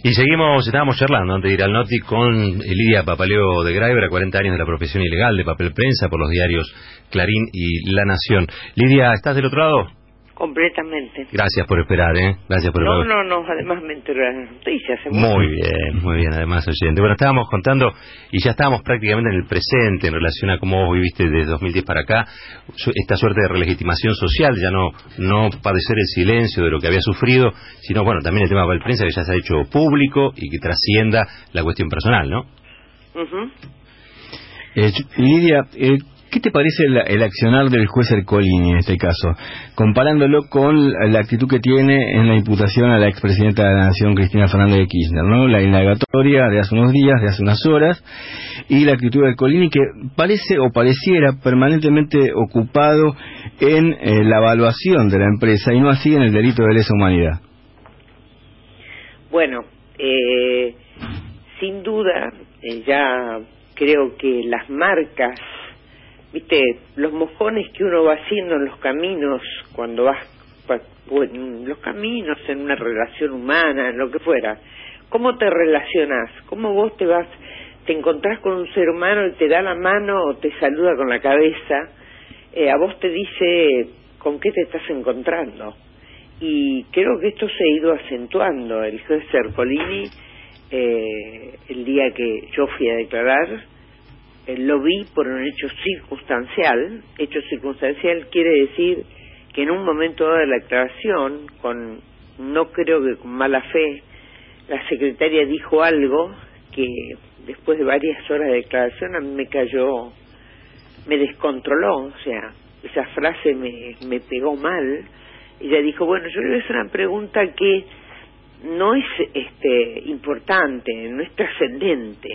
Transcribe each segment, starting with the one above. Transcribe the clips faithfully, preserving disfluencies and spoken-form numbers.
Y seguimos, estábamos charlando antes de ir al Noti con Lidia Papaleo de Graiber, a cuarenta años de la profesión ilegal de papel prensa por los diarios Clarín y La Nación. Lidia, ¿estás del otro lado? Completamente. Gracias por esperar, ¿eh? Gracias por No, esperar. no, no, además me entero de las noticias. Muy bien, muy bien, además oyente. Bueno, estábamos contando y ya estábamos prácticamente en el presente en relación a cómo vos viviste desde dos mil diez para acá esta suerte de relegitimación social, ya no no padecer el silencio de lo que había sufrido, sino, bueno, también el tema de papel prensa que ya se ha hecho público y que trascienda la cuestión personal, ¿no? Uh-huh. eh, Lidia, eh, ¿qué te parece el, el accionar del juez Ercolini en este caso, comparándolo con la actitud que tiene en la imputación a la expresidenta de la Nación, Cristina Fernández de Kirchner, ¿no? La indagatoria de hace unos días, de hace unas horas, y la actitud de Ercolini, que parece o pareciera permanentemente ocupado en eh, la evaluación de la empresa y no así en el delito de lesa humanidad? Bueno, eh, sin duda, eh, ya creo que las marcas, viste, los mojones que uno va haciendo en los caminos, cuando vas en los caminos, en una relación humana, en lo que fuera, ¿cómo te relacionás? ¿Cómo vos te vas, te encontrás con un ser humano y te da la mano o te saluda con la cabeza? Eh, a vos te dice con qué te estás encontrando. Y creo que esto se ha ido acentuando. El juez Ercolini, eh, el día que yo fui a declarar, lo vi por un hecho circunstancial. Hecho circunstancial quiere decir que en un momento dado de la declaración, con, no creo que con mala fe, la secretaria dijo algo que después de varias horas de declaración a mí me cayó, me descontroló, o sea, esa frase me, me pegó mal. Ella dijo, bueno, yo le voy a hacer una pregunta que no es este importante, no es trascendente,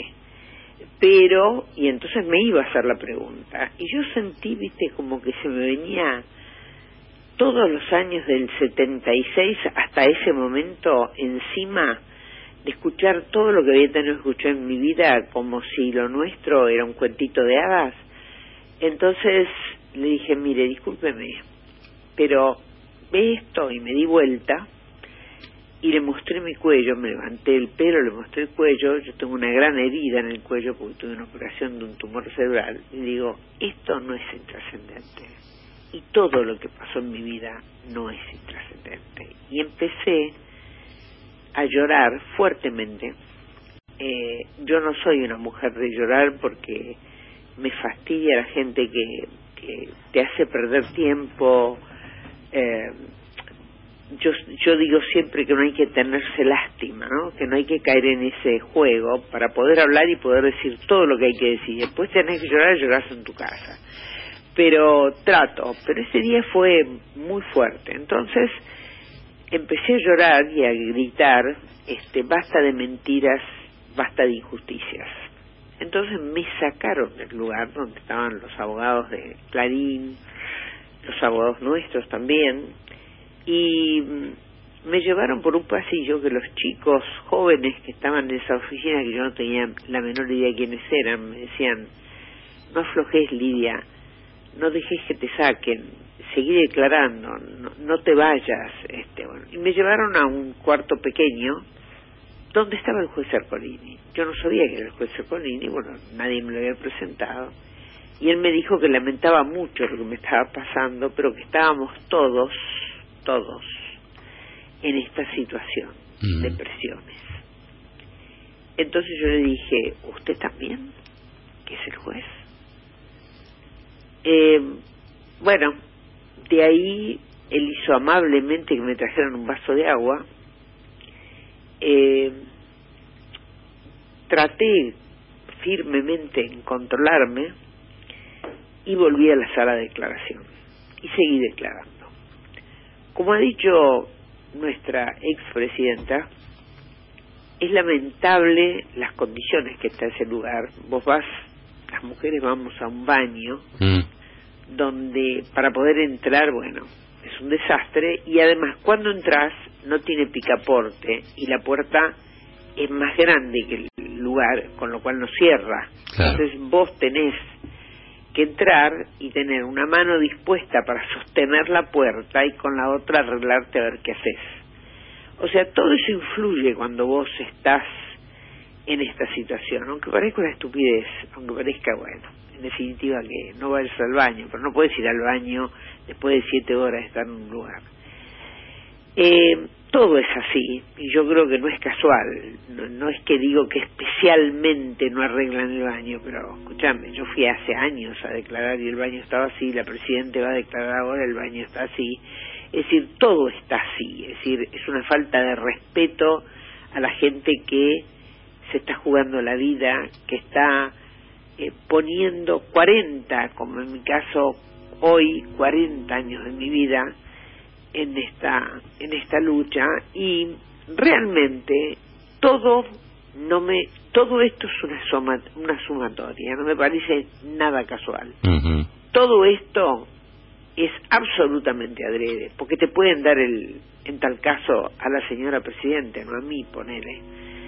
pero, y entonces me iba a hacer la pregunta, y yo sentí, viste, como que se me venía todos los años del setenta y seis hasta ese momento encima de escuchar todo lo que había tenido que escuchar en mi vida, como si lo nuestro era un cuentito de hadas. Entonces le dije, mire, discúlpeme, pero ve esto, y me di vuelta y le mostré mi cuello, me levanté el pelo, le mostré el cuello. Yo tengo una gran herida en el cuello porque tuve una operación de un tumor cerebral, y digo, esto no es intrascendente, y todo lo que pasó en mi vida no es intrascendente. Y empecé a llorar fuertemente. Eh, yo no soy una mujer de llorar porque me fastidia la gente que, que te hace perder tiempo. eh, Yo, yo digo siempre que no hay que tenerse lástima, ¿no? Que no hay que caer en ese juego para poder hablar y poder decir todo lo que hay que decir. Después tenés que llorar, llorás en tu casa. Pero trato, pero ese día fue muy fuerte. Entonces empecé a llorar y a gritar, este, basta de mentiras, basta de injusticias. Entonces me sacaron del lugar donde estaban los abogados de Clarín, los abogados nuestros también, y me llevaron por un pasillo que los chicos jóvenes que estaban en esa oficina, que yo no tenía la menor idea de quiénes eran, me decían, no aflojes, Lidia, no dejes que te saquen, seguí declarando, no, no te vayas. Este, bueno, y me llevaron a un cuarto pequeño donde estaba el juez Ercolini. Yo no sabía que era el juez Ercolini, bueno, nadie me lo había presentado, y él me dijo que lamentaba mucho lo que me estaba pasando, pero que estábamos todos todos en esta situación mm. de presiones. Entonces yo le dije, ¿usted también? ¿Que es el juez? Eh, bueno, de ahí él hizo amablemente que me trajeran un vaso de agua. Eh, traté firmemente en controlarme y volví a la sala de declaración y seguí declarando. Como ha dicho nuestra expresidenta, es lamentable las condiciones que está ese lugar. Vos vas, las mujeres vamos a un baño mm. donde para poder entrar, bueno, es un desastre, y además cuando entras no tiene picaporte y la puerta es más grande que el lugar, con lo cual no cierra. Claro. Entonces vos tenés que entrar y tener una mano dispuesta para sostener la puerta y con la otra arreglarte a ver qué haces. O sea, todo eso influye cuando vos estás en esta situación, aunque parezca una estupidez, aunque parezca, bueno, en definitiva que no vayas al baño, pero no puedes ir al baño después de siete horas de estar en un lugar. Eh, todo es así, y yo creo que no es casual, no, no es que digo que especialmente no arreglan el baño, pero escúchame, yo fui hace años a declarar y el baño estaba así, la Presidenta va a declarar ahora, el baño está así, es decir, todo está así, es decir, es una falta de respeto a la gente que se está jugando la vida, que está eh, poniendo cuarenta, como en mi caso hoy, cuarenta años de mi vida en esta en esta lucha, y realmente todo no me todo esto es una suma, una sumatoria, no me parece nada casual. Uh-huh. Todo esto es absolutamente adrede, porque te pueden dar el, en tal caso a la señora Presidenta, no a mí, ponele,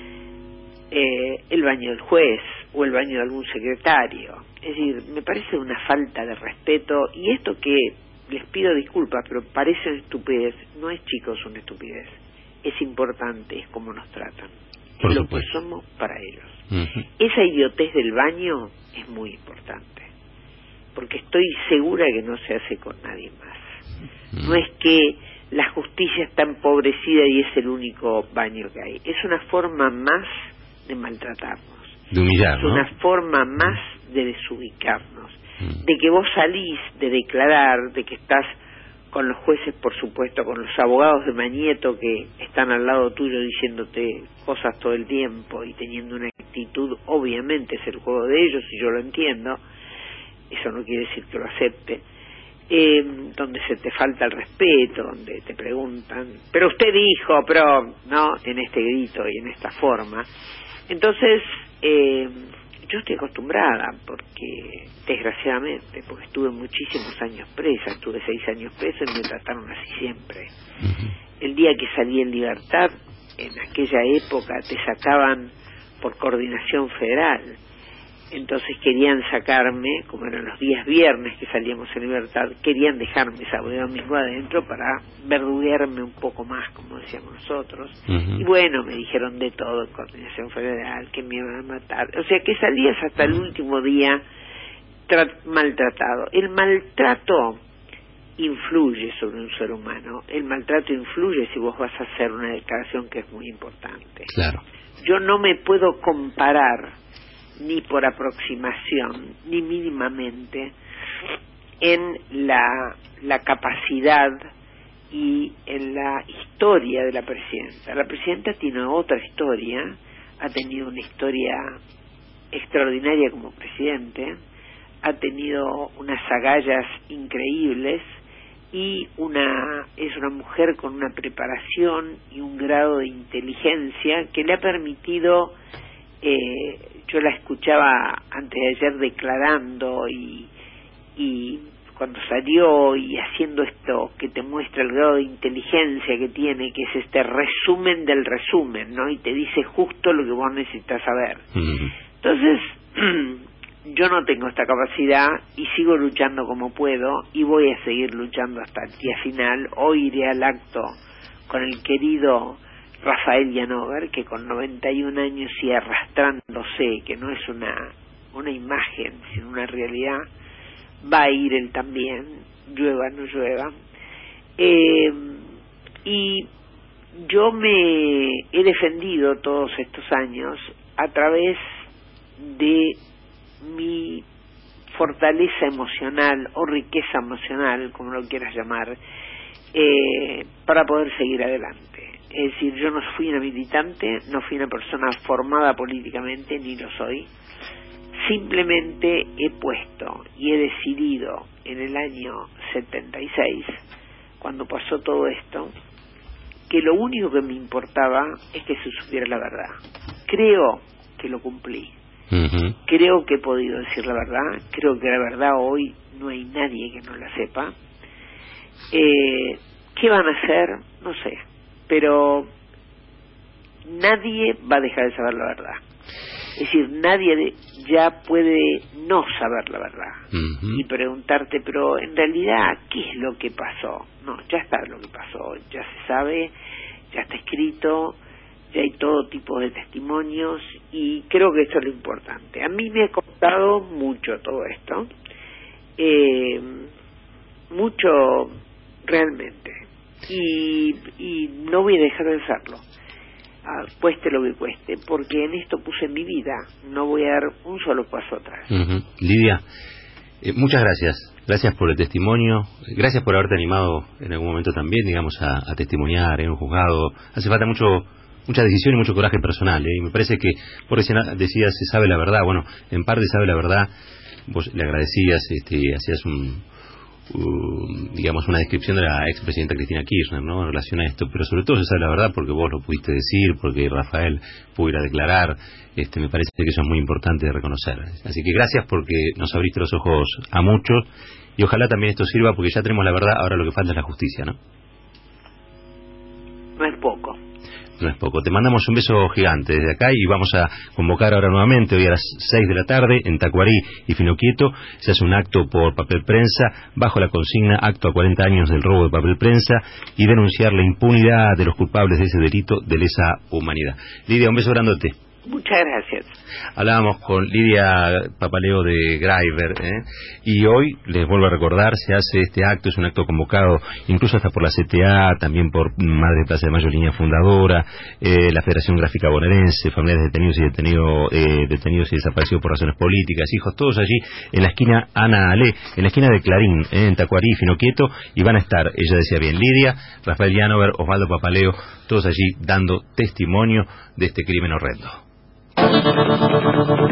eh, el baño del juez o el baño de algún secretario. Es decir, me parece una falta de respeto, y esto que les pido disculpas, pero parece una estupidez, no es, chicos, una estupidez, es importante, es como nos tratan, es lo que somos para ellos. Uh-huh. Esa idiotez del baño es muy importante, porque estoy segura que no se hace con nadie más. Uh-huh. No es que la justicia está empobrecida y es el único baño que hay, es una forma más de maltratarnos, de humillar, es ¿no? una forma más de desubicarnos, de que vos salís de declarar, de que estás con los jueces, por supuesto, con los abogados de Mañeto que están al lado tuyo diciéndote cosas todo el tiempo y teniendo una actitud, obviamente es el juego de ellos y yo lo entiendo, eso no quiere decir que lo acepte, eh, donde se te falta el respeto, donde te preguntan, pero usted dijo, pero no, en este grito y en esta forma. Entonces, eh, yo estoy acostumbrada, porque desgraciadamente, porque estuve muchísimos años presa, estuve seis años presa y me trataron así siempre. Uh-huh. El día que salí en libertad, en aquella época te sacaban por coordinación federal, entonces querían sacarme, como eran los días viernes que salíamos en libertad, querían dejarme sábado y domingo adentro para verduguearme un poco más, como decíamos nosotros. Uh-huh. Y bueno, me dijeron de todo en coordinación federal, que me iban a matar. O sea, que salías hasta el último día tra- maltratado. El maltrato influye sobre un ser humano. El maltrato influye si vos vas a hacer una declaración que es muy importante. Claro. Yo no me puedo comparar ni por aproximación, ni mínimamente, en la, la capacidad y en la historia de la Presidenta. La Presidenta tiene otra historia, ha tenido una historia extraordinaria como Presidente, ha tenido unas agallas increíbles y una es una mujer con una preparación y un grado de inteligencia que le ha permitido, eh, yo la escuchaba antes de ayer declarando y, y cuando salió y haciendo esto que te muestra el grado de inteligencia que tiene, que es este resumen del resumen, ¿no? Y te dice justo lo que vos necesitas saber. Mm-hmm. Entonces, yo no tengo esta capacidad y sigo luchando como puedo y voy a seguir luchando hasta el día final. Hoy iré al acto con el querido Rafael Llanover, que con noventa y un años y arrastrándose, que no es una una imagen, sino una realidad, va a ir él también, llueva no llueva. Eh, y yo me he defendido todos estos años a través de mi fortaleza emocional o riqueza emocional, como lo quieras llamar, eh, para poder seguir adelante. Es decir, yo no fui una militante, no fui una persona formada políticamente, ni lo soy. Simplemente he puesto y he decidido en el año setenta y seis, cuando pasó todo esto, que lo único que me importaba es que se supiera la verdad. Creo que lo cumplí. Uh-huh. Creo que he podido decir la verdad. Creo que la verdad hoy no hay nadie que no la sepa. Eh, ¿Qué van a hacer? No sé. Pero nadie va a dejar de saber la verdad. Es decir, nadie ya puede no saber la verdad. Uh-huh. Y preguntarte, pero en realidad, ¿qué es lo que pasó? No, ya está lo que pasó, ya se sabe. ya está escrito, ya hay todo tipo de testimonios y creo que eso es lo importante. A mí me ha costado mucho todo esto, eh, mucho realmente, y, y no voy a dejar de hacerlo, ah, cueste lo que cueste, porque en esto puse mi vida, no voy a dar un solo paso atrás. Uh-huh. Lidia, eh, muchas gracias. Gracias por el testimonio, gracias por haberte animado en algún momento también, digamos, a, a testimoniar en un juzgado. Hace falta mucho, mucha decisión y mucho coraje personal, ¿eh? Y me parece que, por recién decías, se sabe la verdad. Bueno, en parte sabe la verdad. Vos le agradecías, este, hacías un, un, digamos, una descripción de la expresidenta Cristina Kirchner, ¿no?, en relación a esto, pero sobre todo se sabe la verdad porque vos lo pudiste decir, porque Rafael pudo ir a declarar. Este, me parece que eso es muy importante de reconocer. Así que gracias porque nos abriste los ojos a muchos y ojalá también esto sirva porque ya tenemos la verdad, ahora lo que falta es la justicia, ¿no? No es poco. No es poco. Te mandamos un beso gigante desde acá y vamos a convocar ahora nuevamente, hoy a las seis de la tarde, en Tacuarí y Finoquieto. Se hace un acto por papel prensa, bajo la consigna acto a cuarenta años del robo de papel prensa y denunciar la impunidad de los culpables de ese delito de lesa humanidad. Lidia, un beso grandote. Muchas gracias. Hablábamos con Lidia Papaleo de Graiver, ¿eh? Y hoy, les vuelvo a recordar, se hace este acto, es un acto convocado incluso hasta por la C T A, también por Madre Plaza de Mayo, línea fundadora, eh, la Federación Gráfica Bonaerense, familiares detenidos y detenido, eh, detenidos y desaparecidos por razones políticas, hijos, todos allí en la esquina Ana Ale, en la esquina de Clarín, ¿eh? En Tacuarí, Finoquieto, y van a estar, ella decía bien, Lidia, Rafael Llanover, Osvaldo Papaleo, todos allí dando testimonio de este crimen horrendo.